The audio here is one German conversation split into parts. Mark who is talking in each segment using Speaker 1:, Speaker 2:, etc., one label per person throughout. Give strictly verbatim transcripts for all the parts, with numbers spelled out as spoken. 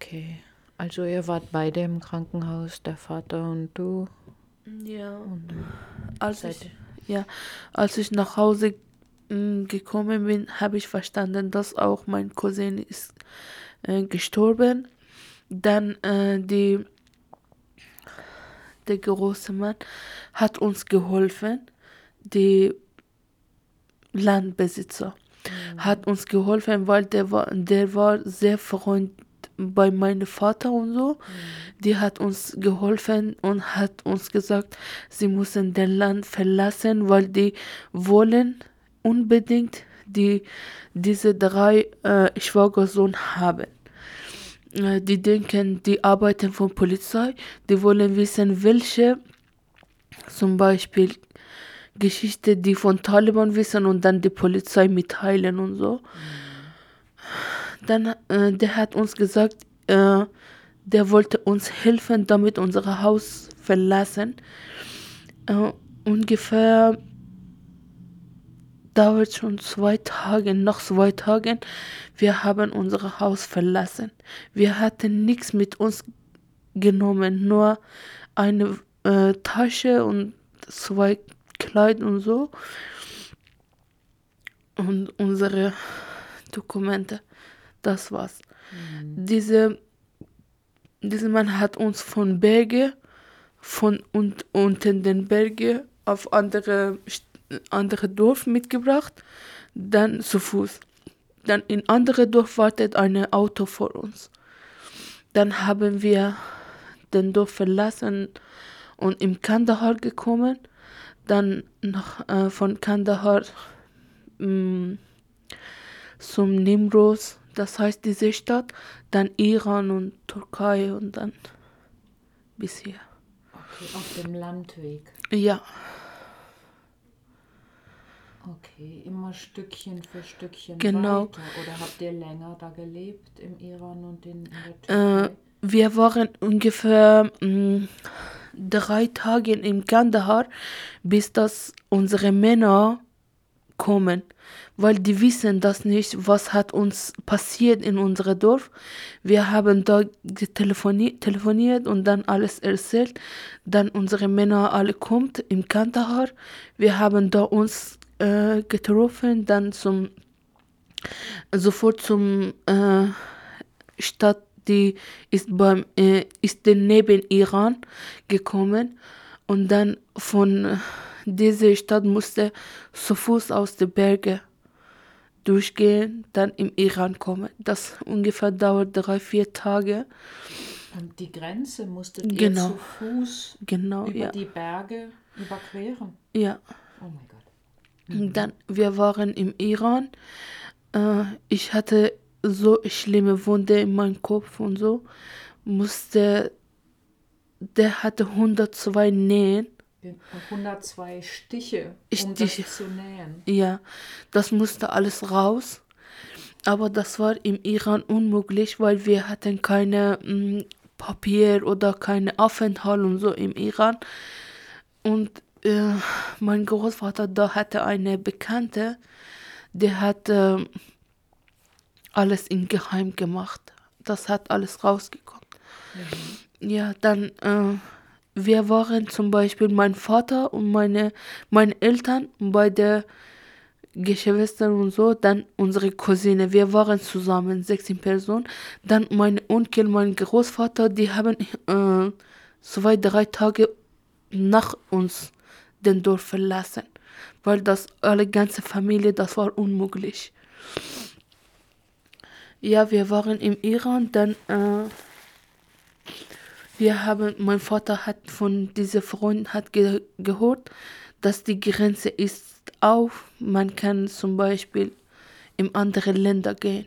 Speaker 1: Okay. Also ihr wart beide im Krankenhaus, der Vater und du.
Speaker 2: Ja,
Speaker 1: Und
Speaker 2: als
Speaker 1: seid
Speaker 2: ich, ja, als ich nach Hause mm, gekommen bin, habe ich verstanden, dass auch mein Cousin ist äh, gestorben. Dann äh, die, der große Mann hat uns geholfen, die Landbesitzer hat uns geholfen, weil der war, der war sehr freund bei meinem Vater und so. Die hat uns geholfen und hat uns gesagt, sie müssen das Land verlassen, weil die wollen unbedingt die, diese drei äh, Schwiegersohn haben. Äh, Die denken, die arbeiten von Polizei, die wollen wissen, welche zum Beispiel Geschichte, die von Taliban wissen und dann die Polizei mitteilen und so. Dann, äh, der hat uns gesagt, äh, der wollte uns helfen, damit unser Haus verlassen. Äh, ungefähr dauert schon zwei Tage, noch zwei Tage. Wir haben unser Haus verlassen. Wir hatten nichts mit uns genommen, nur eine äh, Tasche und zwei Kleider und so und unsere Dokumente. Das war's. Diese, dieser Mann hat uns von Berge, von und, unten den Berge auf andere, St- andere Dorf mitgebracht, dann zu Fuß. Dann in andere Dorf wartet ein Auto vor uns. Dann haben wir den Dorf verlassen und im Kandahar gekommen. Dann noch äh, von Kandahar mh, zum Nimros, das heißt diese Stadt, dann Iran und Türkei und dann bis hier.
Speaker 1: okay, auf dem Landweg.
Speaker 2: Ja,
Speaker 1: Okay, immer Stückchen für Stückchen
Speaker 2: genau.
Speaker 1: weiter. Oder habt ihr länger da gelebt im Iran und in, in der
Speaker 2: Äh,
Speaker 1: Türkei?
Speaker 2: wir waren ungefähr mh, drei Tage im Kandahar, bis das unsere Männer kommen, weil die wissen das nicht, was hat uns passiert in unserem Dorf. Wir haben da telefoni telefoniert und dann alles erzählt. Dann unsere Männer alle kommt im Kandahar. Wir haben da uns äh, getroffen, dann zum sofort zum äh, Stadt, die ist beim äh, ist neben Iran gekommen und dann von äh, dieser Stadt musste zu Fuß aus den Bergen durchgehen, dann im Iran kommen. Das ungefähr dauert drei, vier Tage.
Speaker 1: Und die Grenze musstet ihr
Speaker 2: Genau,
Speaker 1: zu Fuß
Speaker 2: genau,
Speaker 1: über
Speaker 2: ja,
Speaker 1: die Berge überqueren?
Speaker 2: ja.
Speaker 1: Oh mein Gott.
Speaker 2: Und dann, wir waren im Iran. Äh, ich hatte so schlimme Wunde in meinem Kopf und so. Musste, der hatte hundertzwei Nähen.
Speaker 1: hundertzwei Stiche, um
Speaker 2: Stiche.
Speaker 1: das zu nähen.
Speaker 2: Ja, das musste alles raus. Aber das war im Iran unmöglich, weil wir hatten keine mh, Papier oder keine Aufenthalt und so im Iran. Und äh, mein Großvater da hatte eine Bekannte, der hat äh, alles in Geheim gemacht. Das hat alles rausgekommen. Ja, dann, äh, wir waren zum Beispiel mein Vater und meine, meine Eltern bei der Geschwister und so, dann unsere Cousine, wir waren zusammen, sechzehn Personen. Dann mein Onkel, mein Großvater, die haben äh, zwei, drei Tage nach uns den Dorf verlassen, weil das alle ganze Familie, das war unmöglich. Ja, wir waren im Iran, dann äh, wir haben, mein Vater hat von dieser Freund hat ge gehört, dass die Grenze ist auf, man kann zum Beispiel in andere Länder gehen.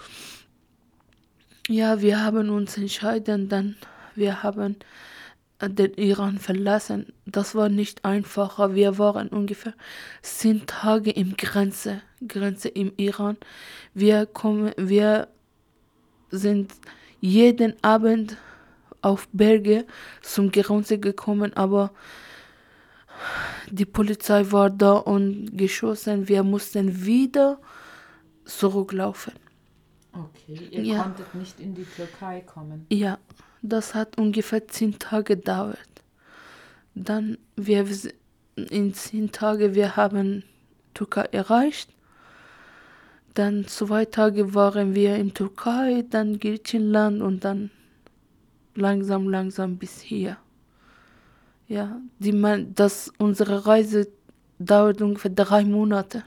Speaker 2: Ja, wir haben uns entschieden, dann wir haben äh, den Iran verlassen. Das war nicht einfacher. Wir waren ungefähr zehn Tage im Grenze, Grenze im Iran. Wir kommen, wir sind jeden Abend auf Berge zum Grenze gekommen, aber die Polizei war da und geschossen. Wir mussten wieder zurücklaufen.
Speaker 1: Okay. Okay, ihr
Speaker 2: Ja.
Speaker 1: konntet nicht in die Türkei kommen.
Speaker 2: Ja, das hat ungefähr zehn Tage gedauert. Dann, wir s- in zehn Tagen, wir haben Türkei erreicht. Dann zwei Tage waren wir in Türkei, dann Griechenland und dann langsam, langsam bis hier. Ja, die man, das, unsere Reise dauert ungefähr drei Monate.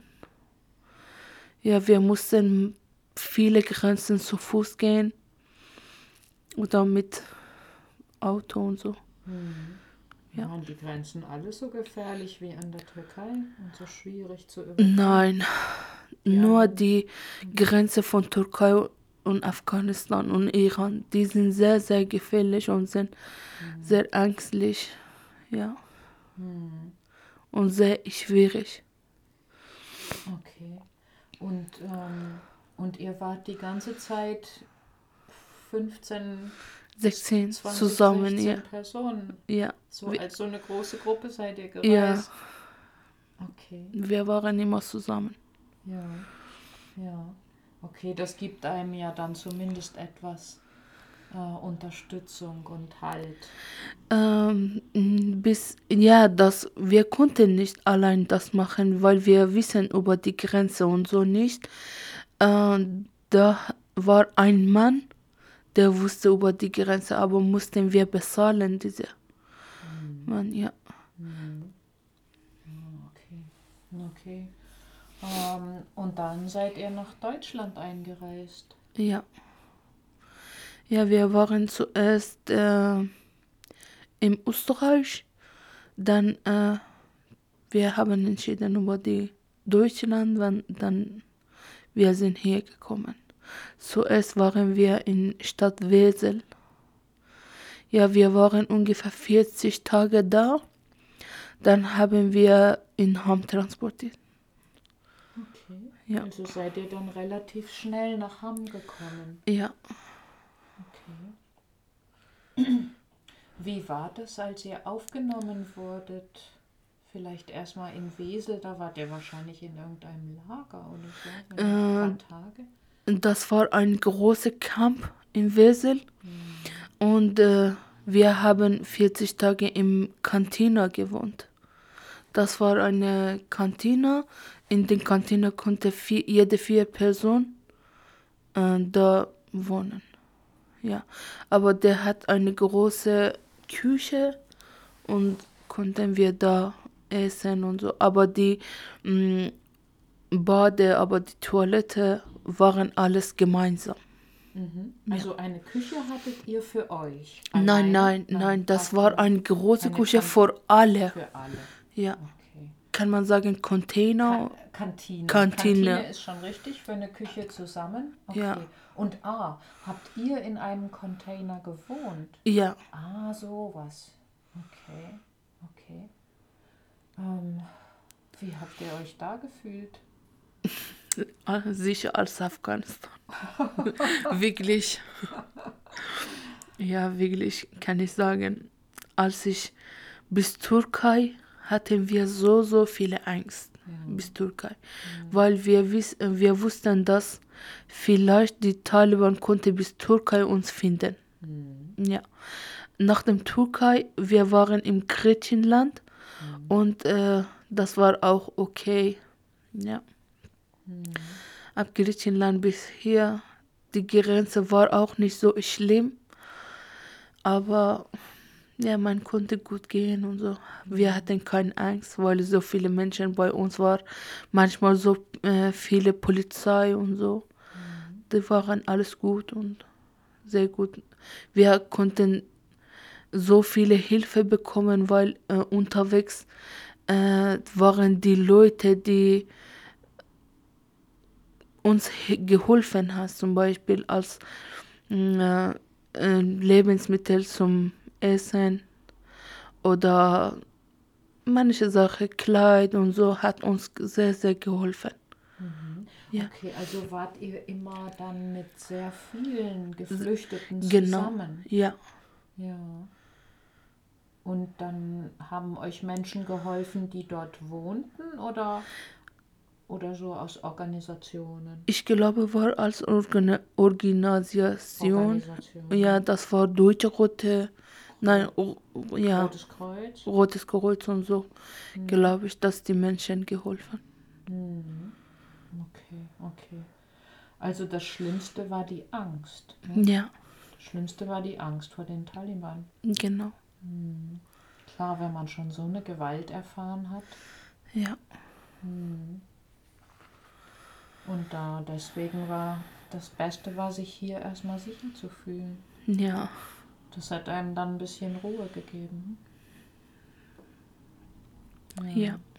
Speaker 2: Ja, wir mussten viele Grenzen zu Fuß gehen oder mit Auto und so.
Speaker 1: Hm.
Speaker 2: Ja.
Speaker 1: Waren die Grenzen alle so gefährlich wie an der Türkei und so schwierig zu überqueren?
Speaker 2: Nein,
Speaker 1: Die
Speaker 2: nur
Speaker 1: anderen-
Speaker 2: die Grenze von Türkei und Afghanistan und Iran, die sind sehr, sehr gefährlich und sind
Speaker 1: Hm.
Speaker 2: sehr ängstlich, ja,
Speaker 1: Hm.
Speaker 2: und sehr schwierig.
Speaker 1: Okay. Und, ähm, und ihr wart die ganze Zeit fünfzehn,
Speaker 2: sechzehn
Speaker 1: zwanzig,
Speaker 2: zusammen,
Speaker 1: sechzehn
Speaker 2: ja.
Speaker 1: Personen.
Speaker 2: Ja,
Speaker 1: So
Speaker 2: wir,
Speaker 1: als so eine große Gruppe seid ihr
Speaker 2: ja,
Speaker 1: gereist. Okay.
Speaker 2: wir waren immer zusammen.
Speaker 1: Ja. Ja. Okay, das gibt einem ja dann zumindest etwas äh, Unterstützung und Halt.
Speaker 2: Ähm, bis, ja, das, wir konnten nicht allein das machen, weil wir wissen über die Grenze und so nicht. Ähm, da war ein Mann, der wusste über die Grenze, aber mussten wir bezahlen, diese
Speaker 1: Hm.
Speaker 2: Mann, ja.
Speaker 1: Hm. Ja, okay. Okay. Ähm, und dann seid ihr nach Deutschland eingereist.
Speaker 2: Ja. Ja, wir waren zuerst äh, in Österreich, dann äh, wir haben entschieden über die Deutschland, wann, dann wir sind hier gekommen. Zuerst waren wir in Stadt Wesel. Ja, wir waren ungefähr vierzig Tage da. Dann haben wir in Hamm transportiert.
Speaker 1: Okay.
Speaker 2: Ja.
Speaker 1: Also seid ihr dann relativ schnell nach Hamm gekommen.
Speaker 2: Ja.
Speaker 1: Okay. Wie war das, als ihr aufgenommen wurdet? Vielleicht erstmal in Wesel, da wart ihr wahrscheinlich in irgendeinem Lager oder so, für ein
Speaker 2: Äh,
Speaker 1: paar Tage.
Speaker 2: Das war ein großer Camp in Wesel.
Speaker 1: Hm.
Speaker 2: Und äh, wir haben vierzig Tage im Kantine gewohnt. Das war eine Kantine. In der Kantine konnte vier, jede vier Personen äh, da wohnen. Ja, aber der hat eine große Küche und konnten wir da essen und so. Aber die mh, Bade, aber die Toilette waren alles gemeinsam.
Speaker 1: Mhm.
Speaker 2: Ja.
Speaker 1: Also eine Küche hattet ihr für euch?
Speaker 2: Nein,
Speaker 1: Alleine?
Speaker 2: nein, nein, das war
Speaker 1: eine,
Speaker 2: eine große
Speaker 1: eine
Speaker 2: Küche
Speaker 1: Kan-
Speaker 2: für alle.
Speaker 1: für alle.
Speaker 2: Ja,
Speaker 1: Okay.
Speaker 2: kann man sagen Container?
Speaker 1: Ka Kantine.
Speaker 2: Kantine.
Speaker 1: Kantine ist schon richtig für eine Küche zusammen. Okay.
Speaker 2: Ja.
Speaker 1: Und ah, habt ihr in einem Container gewohnt?
Speaker 2: Ja,
Speaker 1: Ah, sowas. Okay, okay. Ähm, wie habt ihr euch da gefühlt?
Speaker 2: ah, sicher als Afghanistan. Wirklich. Ja, wirklich, kann ich sagen. Als ich bis Türkei hatten wir so, so viele Angst.
Speaker 1: Ja.
Speaker 2: Bis Türkei. Weil wir, wiss, wir wussten, dass vielleicht die Taliban konnte bis Türkei uns finden.
Speaker 1: Hm.
Speaker 2: Ja. Nach dem Türkei, wir waren im Griechenland
Speaker 1: Hm.
Speaker 2: und äh, das war auch okay. Ja.
Speaker 1: Hm.
Speaker 2: Ab Griechenland bis hier, die Grenze war auch nicht so schlimm, aber ja, man konnte gut gehen und so. Wir hatten keine Angst, weil so viele Menschen bei uns waren. Manchmal so äh, viele Polizei und so.
Speaker 1: Hm.
Speaker 2: Die waren alles gut und sehr gut. Wir konnten so viele Hilfe bekommen, weil äh, unterwegs äh, waren die Leute, die uns he- geholfen haben, zum Beispiel als äh, äh, Lebensmittel zum Essen oder manche Sachen, Kleid und so, hat uns sehr, sehr geholfen.
Speaker 1: Mhm.
Speaker 2: Ja.
Speaker 1: Okay, also wart ihr immer dann mit sehr vielen Geflüchteten
Speaker 2: Genau,
Speaker 1: zusammen?
Speaker 2: ja.
Speaker 1: Ja. Und dann haben euch Menschen geholfen, die dort wohnten, oder? oder so aus Organisationen?
Speaker 2: Ich glaube, war als Organ Organisation.
Speaker 1: Organisation.
Speaker 2: Ja, das war Deutsche Rote, nein, o, ja,
Speaker 1: Rotes Kreuz?
Speaker 2: Rotes Kreuz und so,
Speaker 1: Hm.
Speaker 2: glaube ich, dass die Menschen geholfen.
Speaker 1: Hm. Okay, okay. Also das Schlimmste war die Angst. Ne?
Speaker 2: Ja,
Speaker 1: Das Schlimmste war die Angst vor den Taliban.
Speaker 2: genau.
Speaker 1: Hm. Klar, wenn man schon so eine Gewalt erfahren hat.
Speaker 2: Ja,
Speaker 1: Hm. Und da deswegen war das Beste, war sich hier erstmal sicher zu fühlen.
Speaker 2: ja,
Speaker 1: Das hat einem dann ein bisschen Ruhe gegeben.
Speaker 2: ja.